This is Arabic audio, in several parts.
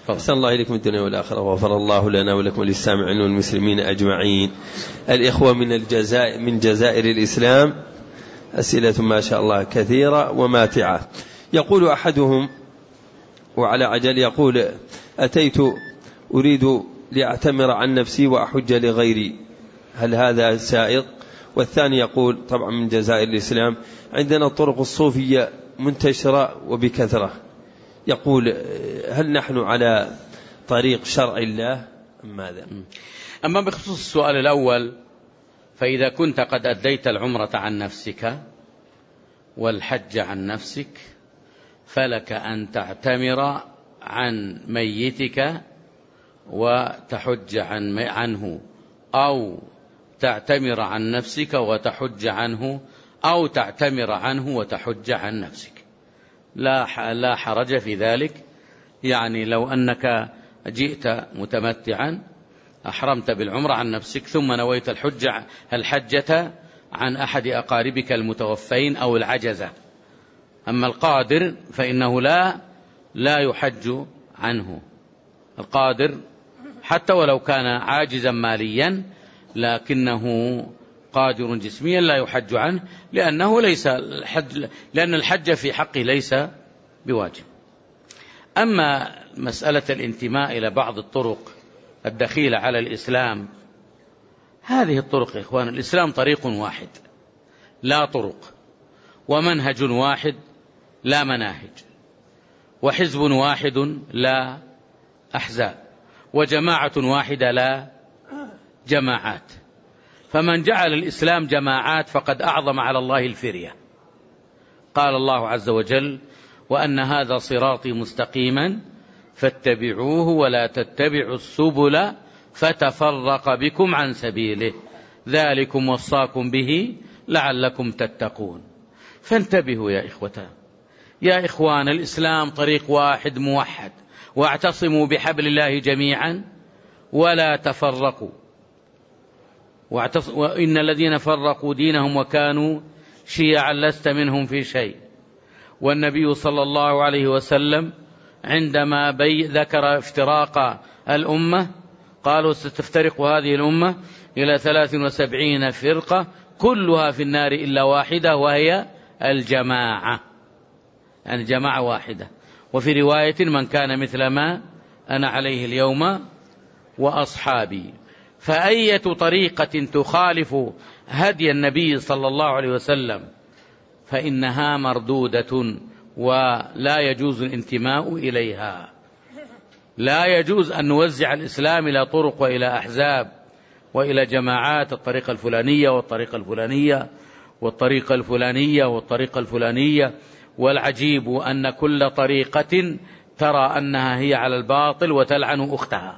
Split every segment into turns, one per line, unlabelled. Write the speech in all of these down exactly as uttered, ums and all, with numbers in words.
أحسن الله إليكم الدنيا والآخرة، وغفر الله لنا ولكم وللسامعين والمسلمين أجمعين. الإخوة من الجزائر من جزائر الإسلام أسئلة ما شاء الله كثيرة وماتعة. يقول أحدهم وعلى عجل، يقول: أتيت أريد لأعتمر عن نفسي وأحج لغيري، هل هذا سائغ؟ والثاني يقول طبعا من جزائر الإسلام: عندنا الطرق الصوفية منتشرة وبكثرة، يقول: هل نحن على طريق شرع الله أم ماذا؟
أما بخصوص السؤال الأول، فإذا كنت قد أديت العمرة عن نفسك والحج عن نفسك، فلك أن تعتمر عن ميتك وتحج عن عنه، أو تعتمر عن نفسك وتحج عنه، أو تعتمر عنه وتحج عن نفسك، لا لا حرج في ذلك. يعني لو أنك جئت متمتعا أحرمت بالعمرة عن نفسك ثم نويت الحج الحجة عن أحد أقاربك المتوفين أو العجزة، أما القادر فإنه لا لا يحج عنه. القادر حتى ولو كان عاجزا ماليا لكنه قادر جسميا لا يحج عنه، لأنه ليس الحج لأن الحج في حقه ليس بواجب. أما مسألة الانتماء إلى بعض الطرق الدخيلة على الإسلام، هذه الطرق يا إخوان، الإسلام طريق واحد لا طرق، ومنهج واحد لا مناهج، وحزب واحد لا أحزاب، وجماعة واحدة لا جماعات. فمن جعل الإسلام جماعات فقد أعظم على الله الفرية. قال الله عز وجل: وأن هذا صراطي مستقيما فاتبعوه ولا تتبعوا السبل فتفرق بكم عن سبيله ذلكم وصاكم به لعلكم تتقون. فانتبهوا يا إخوتان يا إخوان، الإسلام طريق واحد موحد، واعتصموا بحبل الله جميعا ولا تفرقوا، وإن الذين فرقوا دينهم وكانوا شيعا لست منهم في شيء. والنبي صلى الله عليه وسلم عندما بي ذكر افتراق الأمة قالوا: ستفترق هذه الأمة إلى ثلاث وسبعين فرقة كلها في النار إلا واحدة وهي الجماعة، يعني جماعة واحدة. وفي رواية: من كان مثل ما أنا عليه اليوم وأصحابي. فأية طريقة تخالف هدي النبي صلى الله عليه وسلم فإنها مردودة ولا يجوز الانتماء إليها. لا يجوز أن نوزع الإسلام إلى طرق وإلى أحزاب وإلى جماعات، الطريقة الفلانية والطريقة الفلانية والطريقة الفلانية والطريقة الفلانية. والعجيب أن كل طريقة ترى أنها هي على الباطل وتلعن أختها،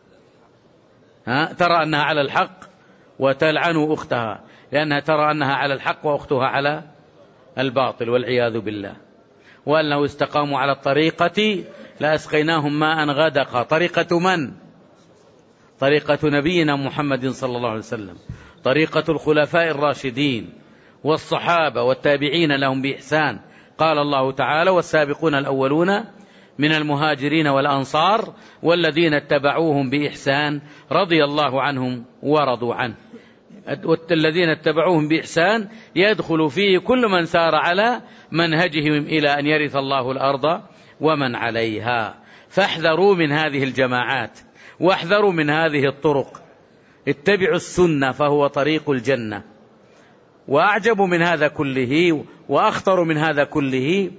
ها؟ ترى أنها على الحق وتلعن أختها، لأنها ترى أنها على الحق وأختها على الباطل والعياذ بالله. وأن لو استقاموا على الطريقة لأسقيناهم ماء غدقا. طريقة من؟ طريقة نبينا محمد صلى الله عليه وسلم، طريقة الخلفاء الراشدين والصحابة والتابعين لهم بإحسان. قال الله تعالى: والسابقون الأولون من المهاجرين والأنصار والذين اتبعوهم بإحسان رضي الله عنهم ورضوا عنه. والذين اتبعوهم بإحسان يدخل فيه كل من سار على منهجهم إلى أن يرث الله الأرض ومن عليها. فاحذروا من هذه الجماعات واحذروا من هذه الطرق، اتبعوا السنة فهو طريق الجنة. وأعجب من هذا كله وأخطر من هذا كله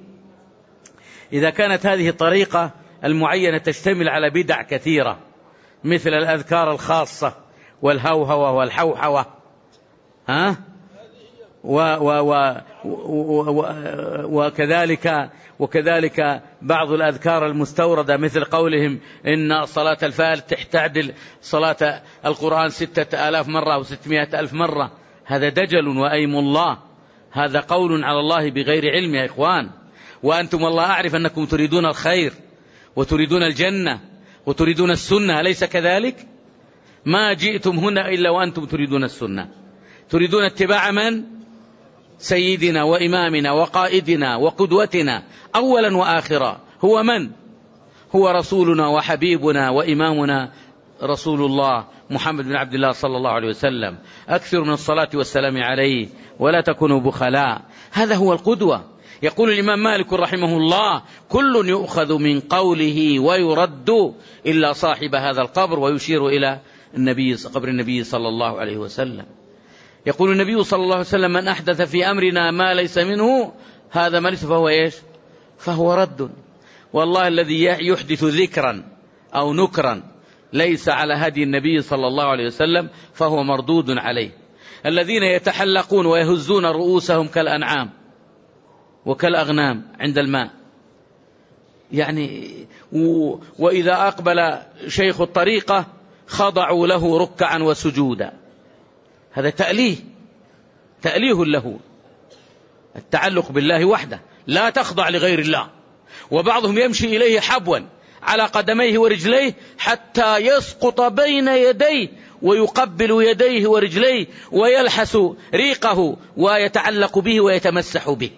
إذا كانت هذه الطريقة المعينة تشتمل على بدع كثيرة مثل الأذكار الخاصة والهوهوة والحوحوة، ها؟ و و و و وكذلك وكذلك بعض الأذكار المستوردة مثل قولهم إن صلاة الفاتح تعدل صلاة القرآن ستة آلاف مرة أو ستمائة ألف مرة. هذا دجل وأيم الله، هذا قول على الله بغير علم يا إخوان. وأنتم والله أعرف أنكم تريدون الخير وتريدون الجنة وتريدون السنة، أليس كذلك؟ ما جئتم هنا إلا وأنتم تريدون السنة، تريدون اتباع من؟ سيدنا وإمامنا وقائدنا وقدوتنا أولا وآخرا. هو من؟ هو رسولنا وحبيبنا وإمامنا رسول الله محمد بن عبد الله صلى الله عليه وسلم. أكثر من الصلاة والسلام عليه ولا تكونوا بخلاء. هذا هو القدوة. يقول الإمام مالك رحمه الله: كل يؤخذ من قوله ويرد إلا صاحب هذا القبر، ويشير إلى النبي قبر النبي صلى الله عليه وسلم. يقول النبي صلى الله عليه وسلم: من أحدث في أمرنا ما ليس منه هذا ما ليس فهو إيش؟ فهو رد. والله الذي يحدث ذكرا أو نكرا ليس على هدي النبي صلى الله عليه وسلم فهو مردود عليه. الذين يتحلقون ويهزون رؤوسهم كالأنعام وكالأغنام عند الماء، يعني و... وإذا أقبل شيخ الطريقة خضعوا له ركعا وسجودا. هذا تأليه تأليه له. التعلق بالله وحده، لا تخضع لغير الله. وبعضهم يمشي إليه حبوا على قدميه ورجليه حتى يسقط بين يديه ويقبل يديه ورجليه ويلحس ريقه ويتعلق به ويتمسح به،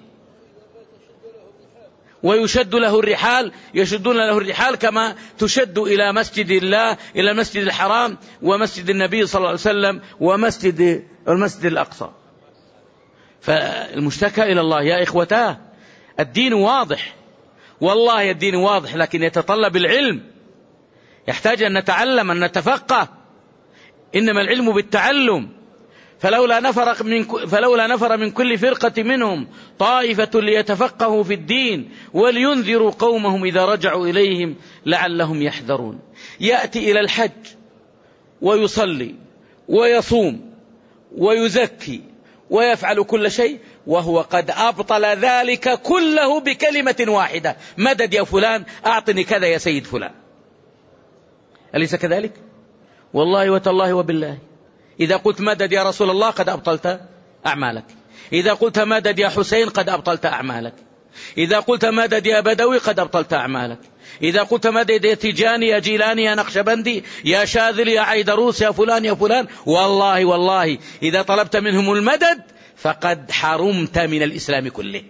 ويشد له الرحال، يشدون له الرحال كما تشد إلى مسجد الله، إلى المسجد الحرام ومسجد النبي صلى الله عليه وسلم ومسجد المسجد الأقصى. فالمشتكى إلى الله يا إخوتاه. الدين واضح، والله الدين واضح، لكن يتطلب العلم، يحتاج أن نتعلم، أن نتفقه. إنما العلم بالتعلم. فلولا نفر من فلولا نفر من كل فرقة منهم طائفة ليتفقهوا في الدين ولينذروا قومهم إذا رجعوا إليهم لعلهم يحذرون. يأتي إلى الحج ويصلي ويصوم ويزكي ويفعل كل شيء وهو قد أبطل ذلك كله بكلمة واحدة: مدد يا فلان، أعطني كذا يا سيد فلان. أليس كذلك؟ والله وتالله وبالله، إذا قلت مدد يا رسول الله قد أبطلت أعمالك. إذا قلت مدد يا حسين قد أبطلت أعمالك. إذا قلت مدد يا بدوي قد أبطلت أعمالك. إذا قلت مدد يا تيجاني يا جيلاني يا نقشبندي يا شاذلي يا عيدروس يا فلان يا فلان، والله والله إذا طلبت منهم المدد فقد حرمت من الإسلام كله.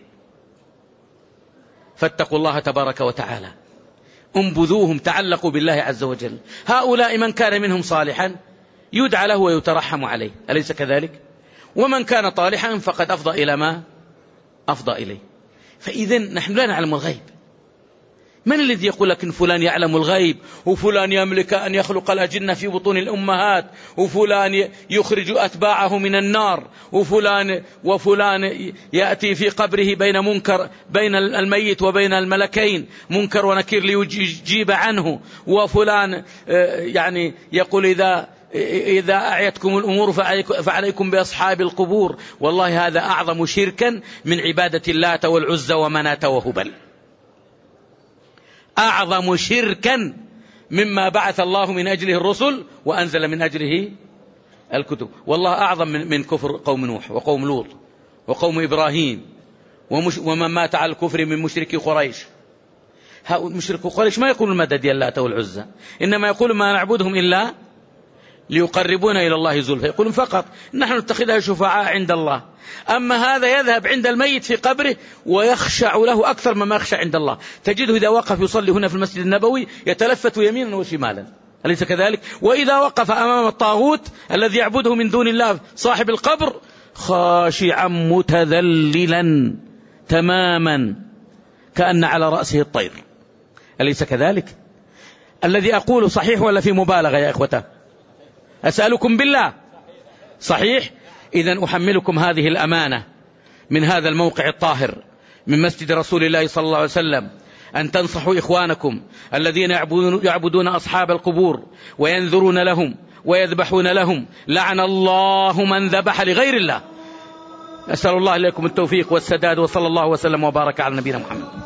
فاتقوا الله تبارك وتعالى، انبذوهم، تعلقوا بالله عز وجل. هؤلاء من كان منهم صالحا يدعى له ويترحم عليه، أليس كذلك؟ ومن كان طالحا فقد أفضى إلى ما أفضى إليه. فإذن نحن لا نعلم الغيب. من الذي يقول لك إن فلان يعلم الغيب، وفلان يملك أن يخلق الأجنة في بطون الأمهات، وفلان يخرج أتباعه من النار، وفلان وفلان يأتي في قبره بين منكر بين الميت وبين الملكين منكر ونكير ليجيب عنه، وفلان يعني يقول إذا إذا أعيتكم الأمور فعليكم بأصحاب القبور. والله هذا أعظم شركا من عبادة اللات والعزى ومناة وهبل، أعظم شركا مما بعث الله من أجله الرسل وأنزل من أجله الكتب. والله أعظم من كفر قوم نوح وقوم لوط وقوم إبراهيم ومن مات على الكفر من مشركي قريش. هؤلاء مشركي قريش ما يقولون مدد اللات والعزى، إنما يقولون ما نعبدهم إلا ليقربونا إلى الله زلفى، يقولون فقط نحن نتخذها شفعاء عند الله. أما هذا يذهب عند الميت في قبره ويخشع له أكثر مما يخشع عند الله. تجده إذا وقف يصلي هنا في المسجد النبوي يتلفت يمينا وشمالا، أليس كذلك؟ وإذا وقف أمام الطاغوت الذي يعبده من دون الله صاحب القبر خاشعا متذللا تماما كأن على رأسه الطير، أليس كذلك؟ الذي أقول صحيح ولا في مبالغة يا إخوته؟ أسألكم بالله، صحيح؟ إذن أحملكم هذه الأمانة من هذا الموقع الطاهر من مسجد رسول الله صلى الله عليه وسلم، أن تنصحوا إخوانكم الذين يعبدون, يعبدون أصحاب القبور وينذرون لهم ويذبحون لهم. لعن الله من ذبح لغير الله. أسأل الله لكم التوفيق والسداد، وصلى الله وسلم وبارك على نبينا محمد.